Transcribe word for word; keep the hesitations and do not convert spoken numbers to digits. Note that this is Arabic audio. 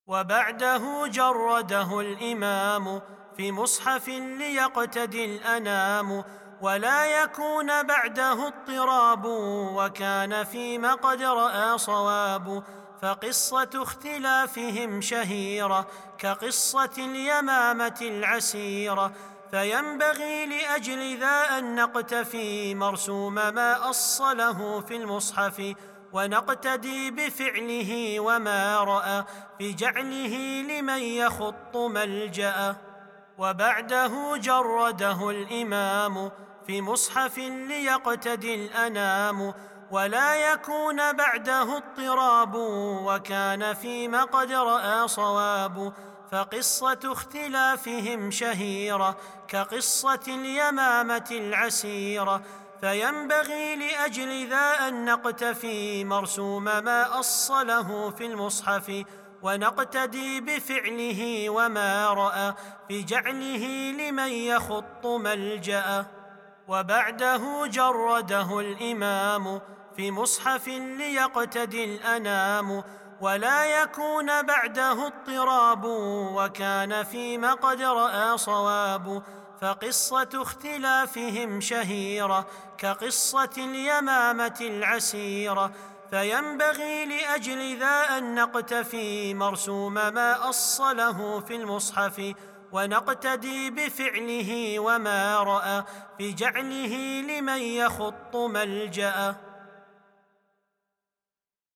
وبعده جرده الإمام في مصحف ليقتدي الأنام، ولا يكون بعده اضطراب، وكان فيما قد رأى صواب. فقصة اختلافهم شهيرة كقصة اليمامة العسيرة، فينبغي لأجل ذا أن نقتفي مرسوم ما أصله في المصحف، ونقتدي بفعله وما رأى في جعله لمن يخط ملجأ. وبعده جرده الإمام في مصحف ليقتدي الأنام، ولا يكون بعده اضطراب، وكان فيما قد رأى صواب. فقصة اختلافهم شهيرة كقصة اليمامة العسيرة، فينبغي لأجل ذا أن نقتفي مرسوم ما أصله في المصحف، ونقتدي بفعله وما رأى في جعله لمن يخط ملجأ. وبعده جرده الإمام في مصحف ليقتدي الأنام، ولا يكون بعده اضطراب، وكان فيما قد رأى صواب. فقصة اختلافهم شهيرة كقصة اليمامة العسيرة، فينبغي لأجل ذا أن نقتفي مرسوم ما أصله في المصحف، ونقتدي بفعله وما رأى في جعله وبعده جرده الإمام في مصحف ليقتدي الأنام، ولا يكون بعده اضطراب، وكان فيما قد رأى صواب. فقصة اختلافهم شهيرة كقصة اليمامة العسيرة، فينبغي لأجل ذا أن نقتفي مرسوم ما أصله في المصحف، ونقتدي بفعله وما رأى في جعله لمن يخط ملجأ.